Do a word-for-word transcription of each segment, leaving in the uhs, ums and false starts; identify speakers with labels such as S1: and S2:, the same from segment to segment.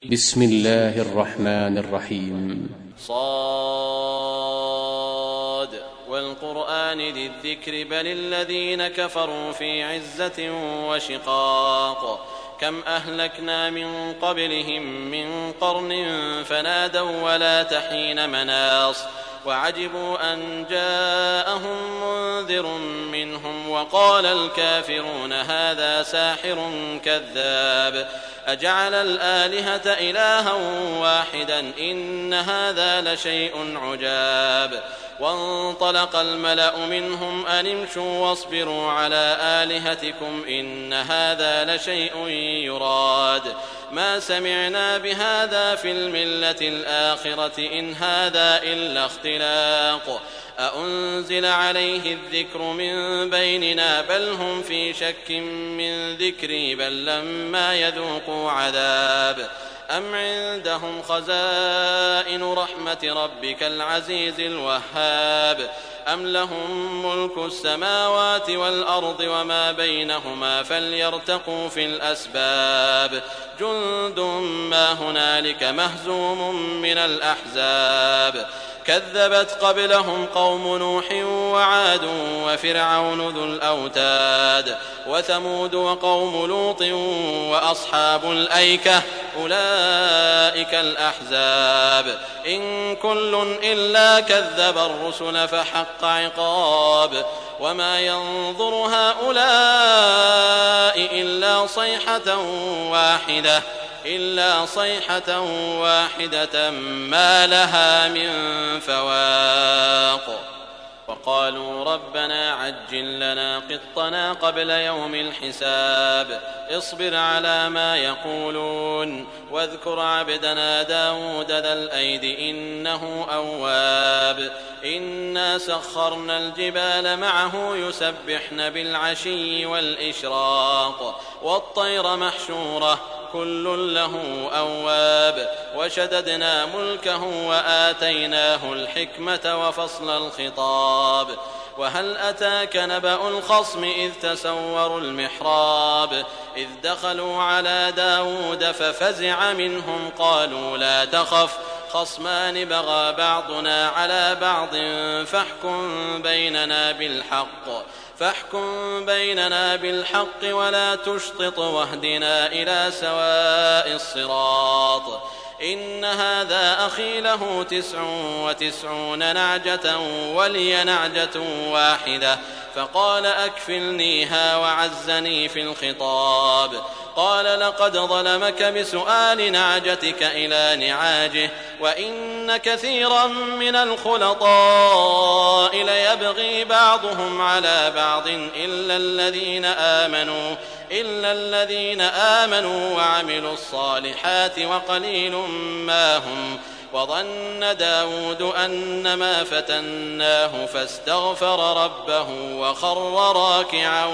S1: بسم الله الرحمن الرحيم.
S2: صاد والقرآن ذي الذكر بل الذين كفروا في عزة وشقاق كم أهلكنا من قبلهم من قرن فنادوا ولا تحين مناص وعجبوا أن جاءهم منذر منهم وقال الكافرون هذا ساحر كذاب أجعل الآلهة إلها واحدا إن هذا لشيء عجاب وانطلق الملأ منهم أن امشوا واصبروا على آلهتكم إن هذا لشيء يراد ما سمعنا بهذا في الملة الآخرة إن هذا إلا اختلاق أأنزل عليه الذكر من بيننا بل هم في شك من ذكري بل لما يذوقوا عذاب أم عندهم خزائن رحمة ربك العزيز الوهاب أم لهم ملك السماوات والأرض وما بينهما فليرتقوا في الأسباب جند ما هنالك مهزوم من الأحزاب كذبت قبلهم قوم نوح وعاد وفرعون ذو الأوتاد وثمود وقوم لوط وأصحاب الأيكة أولئك الأحزاب إن كل إلا كذب الرسل فحق عقاب وما ينظر هؤلاء إلا صيحة واحدة إلا صيحة واحدة ما لها من فواق وقالوا ربنا عجل لنا قطنا قبل يوم الحساب اصبر على ما يقولون واذكر عبدنا داود ذا الأيد إنه أواب إنا سخرنا الجبال معه يسبحن بالعشي والإشراق والطير محشورة كل له أواب وشددنا ملكه وآتيناه الحكمة وفصل الخطاب وهل أتاك نبأ الخصم إذ تسوروا المحراب إذ دخلوا على داود ففزع منهم قالوا لا تخف خصمان بغى بعضنا على بعض فاحكم بيننا بالحق فاحكم بيننا بالحق ولا تشطط واهدنا إلى سواء الصراط إن هذا أخي له تسع وتسعون نعجة ولي نعجة واحدة فقال أكفلنيها وعزني في الخطاب قال لقد ظلمك بسؤال نعجتك إلى نعاجه وإن كثيرا من الخلطاء ليبغي بعضهم على بعض إلا الذين آمنوا إلا الذين آمنوا وعملوا الصالحات وقليل ما هم وظن داود أنما فتناه فاستغفر ربه وخر راكعا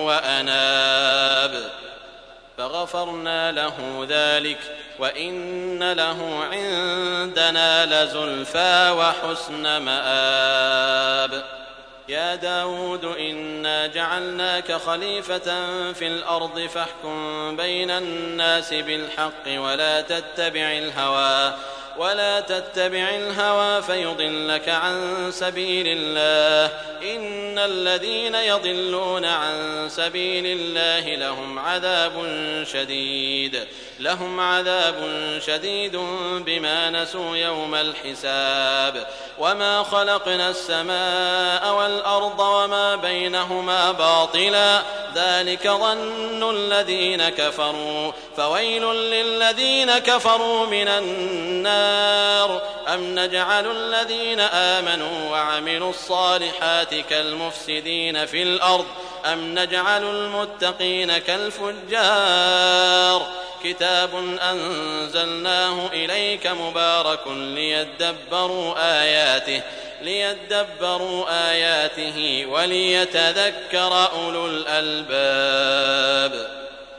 S2: وأناب فغفرنا له ذلك وإن له عندنا لزلفى وحسن مآب يا داود إنا جعلناك خليفة في الأرض فاحكم بين الناس بالحق ولا تتبع الهوى ولا تتبع الهوى فيضلك عن سبيل الله إن الذين يضلون عن سبيل الله لهم عذاب شديد لهم عذاب شديد بما نسوا يوم الحساب وما خلقنا السماء والأرض وما بينهما باطلا ذلك ظن الذين كفروا فويل للذين كفروا من النار أم نجعل الذين آمنوا وعملوا الصالحات كالمفسدين في الأرض أم نجعل المتقين كالفجار كتاب أنزلناه إليك مبارك ليدبروا آياته ليدبروا آياته وليتذكر أولو الألباب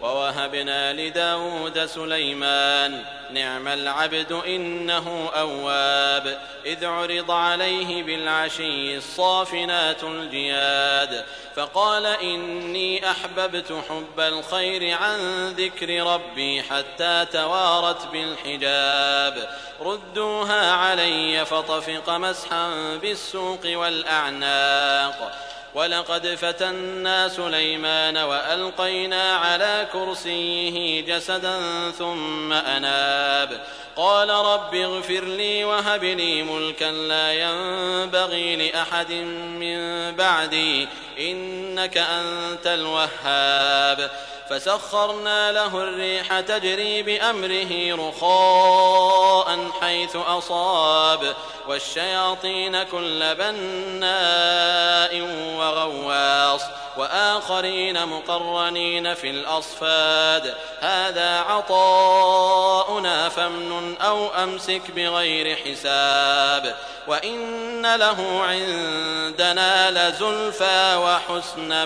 S2: ووهبنا لداود سليمان نعم العبد إنه أواب إذ عرض عليه بالعشي الصافنات الجياد فقال إني أحببت حب الخير عن ذكر ربي حتى توارت بالحجاب ردوها علي فطفق مسحا بالسوق والأعناق ولقد فتنا سليمان وألقينا على كرسيه جسدا ثم أناب قال رب اغفر لي وهب لي ملكا لا ينبغي لأحد من بعدي إنك أنت الوهاب فسخرنا له الريح تجري بأمره رخاء حيث أصاب والشياطين كل بناء وغواص وآخرين مقرنين في الأصفاد هذا عطاؤنا فامنن أو أمسك بغير حساب وإن له عندنا لزلفى وحسن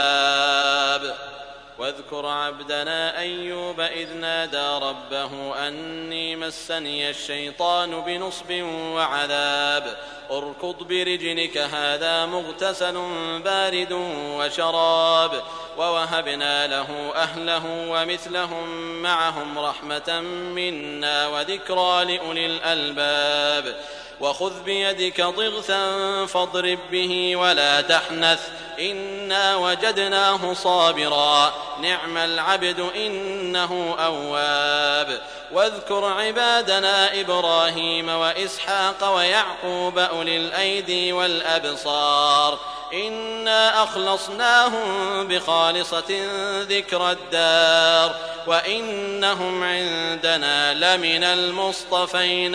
S2: مآب واذكر عبدنا أيوب إذ نادى ربه أني مسني الشيطان بنصب وعذاب اركض برجلك هذا مغتسل بارد وشراب ووهبنا له أهله ومثلهم معهم رحمة منا وذكرى لأولي الألباب وخذ بيدك ضغثا فاضرب به ولا تحنث إنا وجدناه صابرا نعم العبد إنه أواب واذكر عبادنا إبراهيم وإسحاق ويعقوب أولي الأيدي والأبصار إنا أخلصناهم بخالصة ذكر الدار وإنهم عندنا لمن المصطفين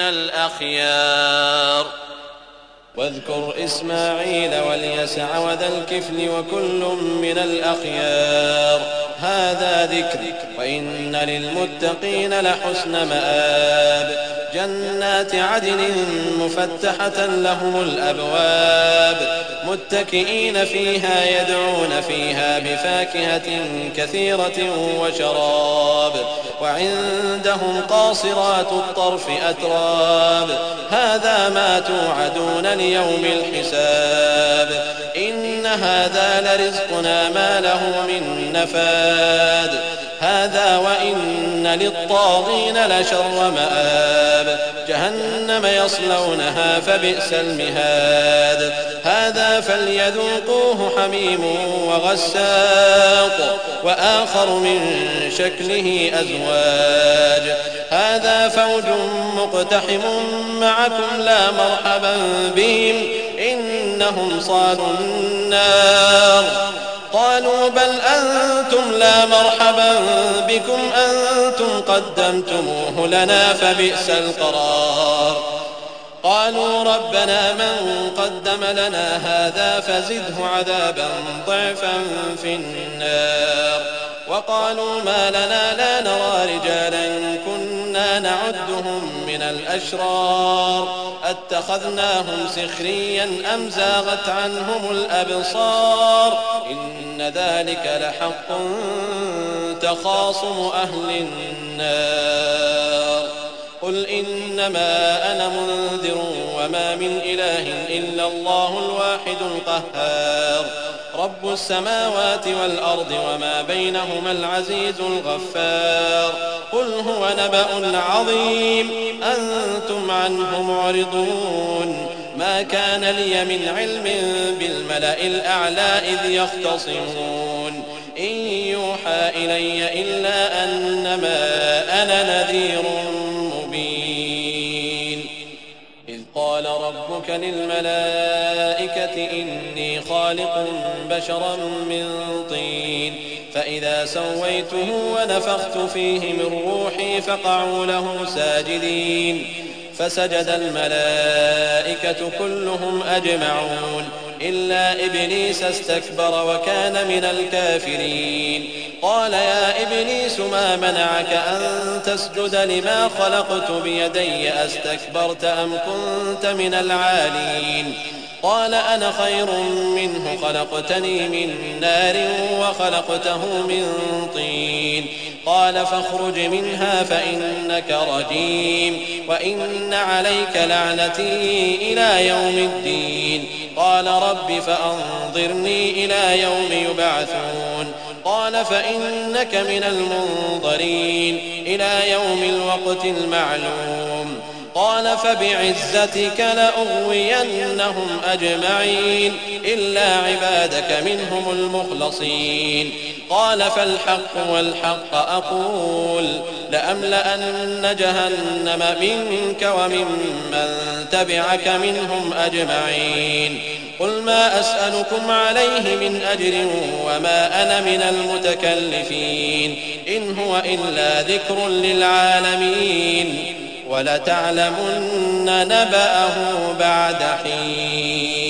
S2: الأخيار واذكر إسماعيل واليسع وذا الكفل وكل من الأخيار هذا ذكر وإن للمتقين لحسن مآب جنات عدن مفتحة لهم الأبواب متكئين فيها يدعون فيها بفاكهة كثيرة وشراب وعندهم قاصرات الطرف أتراب هذا ما توعدون ليوم الحساب إن هذا لرزقنا ما له من نفاد هذا وإن للطاغين لشر مآب جهنم يصلونها فبئس المهاد هذا فليذوقوه حميم وغساق وآخر من شكله أزواج هذا فوج مقتحم معكم لا مرحبا بهم إنهم صالوا النار قالوا بل أنتم لا مرحبا بكم أنتم قدمتموه لنا فبئس القرار قالوا ربنا من قدم لنا هذا فزده عذابا ضعفا في النار وقالوا ما لنا لا نرى رجالا كنا نعدهم من الأشرار أتخذناهم سخريا أم زاغت عنهم الأبصار إن ذلك لحق تخاصم أهل النار قل إنما أنا منذر وما من إله إلا الله الواحد القهار رب السماوات والأرض وما بينهما العزيز الغفار قل هو نبأ عظيم أنتم عنه معرضون ما كان لي من علم بالملأ الأعلى إذ يختصمون إن يوحى إلي إلا أنما أنا نذير مبين إذ قال ربك للملائكة إني خالق بشرا من طين فإذا سويته ونفخت فيه من روحي فقعوا له ساجدين فسجد الملائكة كلهم أجمعون إلا إبليس استكبر وكان من الكافرين قال يا إبليس ما منعك أن تسجد لما خلقت بيدي أستكبرت أم كنت من العالين قال أنا خير منه خلقتني من نار وخلقته من طين قال فاخرج منها فإنك رجيم وإن عليك لعنتي إلى يوم الدين قال رب فأنظرني إلى يوم يبعثون قال فإنك من المنظرين إلى يوم الوقت المعلوم قال فبعزتك لأغوينهم أجمعين إلا عبادك منهم المخلصين قال فالحق والحق أقول لأملأن جهنم منك وممن تبعك منهم أجمعين قل ما أسألكم عليه من أجر وما أنا من المتكلفين إن هو إلا ذكر للعالمين ولتعلمن نبأه بعد حين